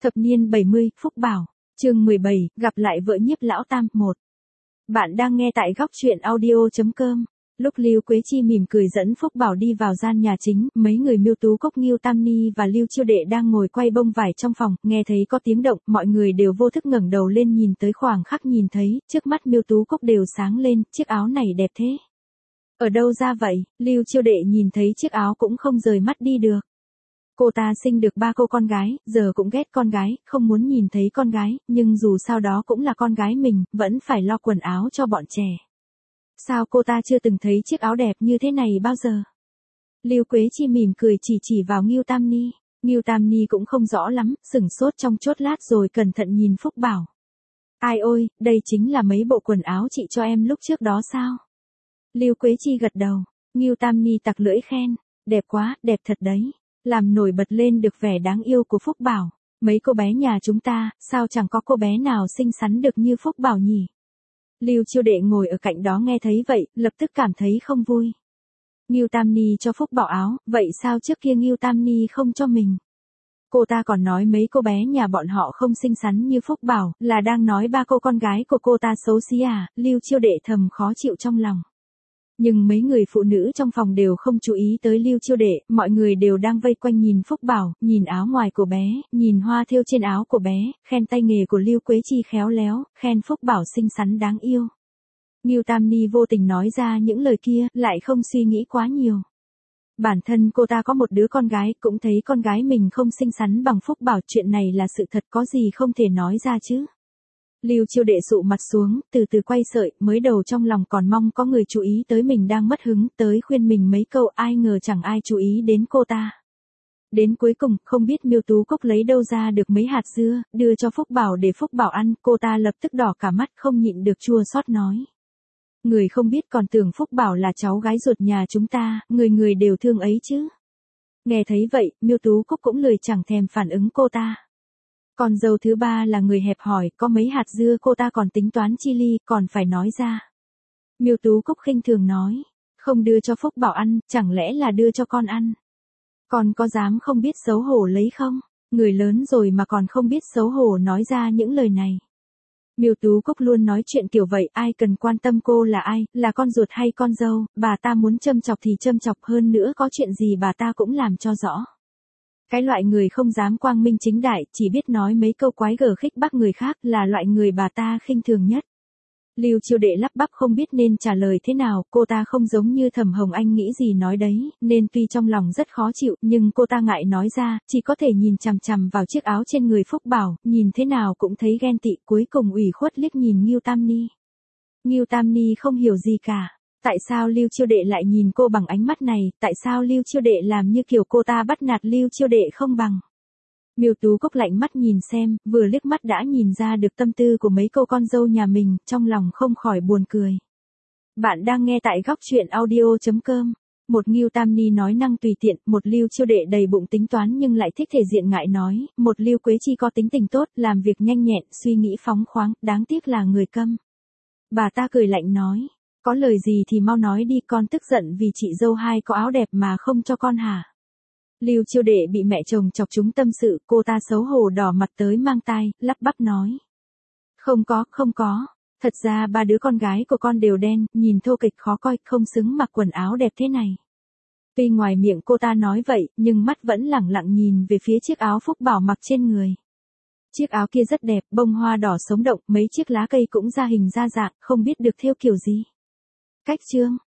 Thập niên 70, Phúc Bảo. Chương 17, gặp lại vợ nhiếp lão tam 1. Bạn đang nghe tại góc truyện audio.com. Lúc Lưu Quế Chi mỉm cười dẫn Phúc Bảo đi vào gian nhà chính, mấy người Miêu Tú Cốc, Ngưu Tam Ni và Lưu Chiêu Đệ đang ngồi quay bông vải trong phòng, nghe thấy có tiếng động, mọi người đều vô thức ngẩng đầu lên nhìn tới, khoảng khắc nhìn thấy, trước mắt Miêu Tú Cốc đều sáng lên, chiếc áo này đẹp thế. Ở đâu ra vậy? Lưu Chiêu Đệ nhìn thấy chiếc áo cũng không rời mắt đi được. Cô ta sinh được 3 cô con gái, giờ cũng ghét con gái, không muốn nhìn thấy con gái, nhưng dù sao đó cũng là con gái mình, vẫn phải lo quần áo cho bọn trẻ. Sao cô ta chưa từng thấy chiếc áo đẹp như thế này bao giờ? Lưu Quế Chi mỉm cười chỉ vào Ngưu Tam Ni. Ngưu Tam Ni cũng không rõ lắm, sửng sốt trong chốt lát rồi cẩn thận nhìn Phúc Bảo. Ai ôi, đây chính là mấy bộ quần áo chị cho em lúc trước đó sao? Lưu Quế Chi gật đầu. Ngưu Tam Ni tặc lưỡi khen. Đẹp quá, đẹp thật đấy. Làm nổi bật lên được vẻ đáng yêu của Phúc Bảo. Mấy cô bé nhà chúng ta, sao chẳng có cô bé nào xinh xắn được như Phúc Bảo nhỉ? Lưu Chiêu Đệ ngồi ở cạnh đó nghe thấy vậy, lập tức cảm thấy không vui. Ngưu Tam Ni cho Phúc Bảo áo, vậy sao trước kia Ngưu Tam Ni không cho mình? Cô ta còn nói mấy cô bé nhà bọn họ không xinh xắn như Phúc Bảo, là đang nói 3 cô con gái của cô ta xấu xí à? Lưu Chiêu Đệ thầm khó chịu trong lòng. Nhưng mấy người phụ nữ trong phòng đều không chú ý tới Lưu Chiêu Đệ, mọi người đều đang vây quanh nhìn Phúc Bảo, nhìn áo ngoài của bé, nhìn hoa thêu trên áo của bé, khen tay nghề của Lưu Quế Chi khéo léo, khen Phúc Bảo xinh xắn đáng yêu. Ngưu Tam Ni vô tình nói ra những lời kia, lại không suy nghĩ quá nhiều. Bản thân cô ta có một đứa con gái, cũng thấy con gái mình không xinh xắn bằng Phúc Bảo, chuyện này là sự thật, có gì không thể nói ra chứ. Lưu Chiêu Đệ sụ mặt xuống, từ từ quay sợi, mới đầu trong lòng còn mong có người chú ý tới mình đang mất hứng, tới khuyên mình mấy câu, ai ngờ chẳng ai chú ý đến cô ta. Đến cuối cùng, không biết Miêu Tú Cốc lấy đâu ra được mấy hạt dưa, đưa cho Phúc Bảo để Phúc Bảo ăn, cô ta lập tức đỏ cả mắt, không nhịn được chua xót nói. Người không biết còn tưởng Phúc Bảo là cháu gái ruột nhà chúng ta, người đều thương ấy chứ. Nghe thấy vậy, Miêu Tú Cốc cũng lười chẳng thèm phản ứng cô ta. Còn dâu thứ ba là người hẹp hòi, có mấy hạt dưa cô ta còn tính toán chi ly, còn phải nói ra. Miêu Tú Cốc khinh thường nói, không đưa cho Phúc Bảo ăn, chẳng lẽ là đưa cho con ăn? Con có dám không biết xấu hổ lấy không? Người lớn rồi mà còn không biết xấu hổ nói ra những lời này. Miêu Tú Cốc luôn nói chuyện kiểu vậy, ai cần quan tâm cô là ai, là con ruột hay con dâu, bà ta muốn châm chọc thì châm chọc, hơn nữa có chuyện gì bà ta cũng làm cho rõ. Cái loại người không dám quang minh chính đại, chỉ biết nói mấy câu quái gở khích bác người khác, là loại người bà ta khinh thường nhất. Lưu Chiêu Đệ lắp bắp không biết nên trả lời thế nào, cô ta không giống như Thẩm Hồng Anh nghĩ gì nói đấy, nên tuy trong lòng rất khó chịu, nhưng cô ta ngại nói ra, chỉ có thể nhìn chằm chằm vào chiếc áo trên người Phúc Bảo, nhìn thế nào cũng thấy ghen tị, cuối cùng ủy khuất liếc nhìn Ngưu Tam Ni. Ngưu Tam Ni không hiểu gì cả. Tại sao Lưu Chiêu Đệ lại nhìn cô bằng ánh mắt này, tại sao Lưu Chiêu Đệ làm như kiểu cô ta bắt nạt Lưu Chiêu Đệ không bằng. Miêu Tú Cốc lạnh mắt nhìn xem, vừa liếc mắt đã nhìn ra được tâm tư của mấy cô con dâu nhà mình, trong lòng không khỏi buồn cười. Bạn đang nghe tại góc truyện audio.com. Một Ngưu Tam Ni nói năng tùy tiện, một Lưu Chiêu Đệ đầy bụng tính toán nhưng lại thích thể diện ngại nói, một Lưu Quế Chi có tính tình tốt, làm việc nhanh nhẹn, suy nghĩ phóng khoáng, đáng tiếc là người câm. Bà ta cười lạnh nói. Có lời gì thì mau nói đi, con tức giận vì chị dâu hai có áo đẹp mà không cho con hả? Lưu Chiêu Đệ bị mẹ chồng chọc trúng tâm sự, cô ta xấu hổ đỏ mặt tới mang tai, lắp bắp nói. Không có, thật ra 3 đứa con gái của con đều đen, nhìn thô kịch khó coi, không xứng mặc quần áo đẹp thế này. Tuy ngoài miệng cô ta nói vậy, nhưng mắt vẫn lẳng lặng nhìn về phía chiếc áo Phúc Bảo mặc trên người. Chiếc áo kia rất đẹp, bông hoa đỏ sống động, mấy chiếc lá cây cũng ra hình ra dạng, không biết được thêu kiểu gì. Cách chương,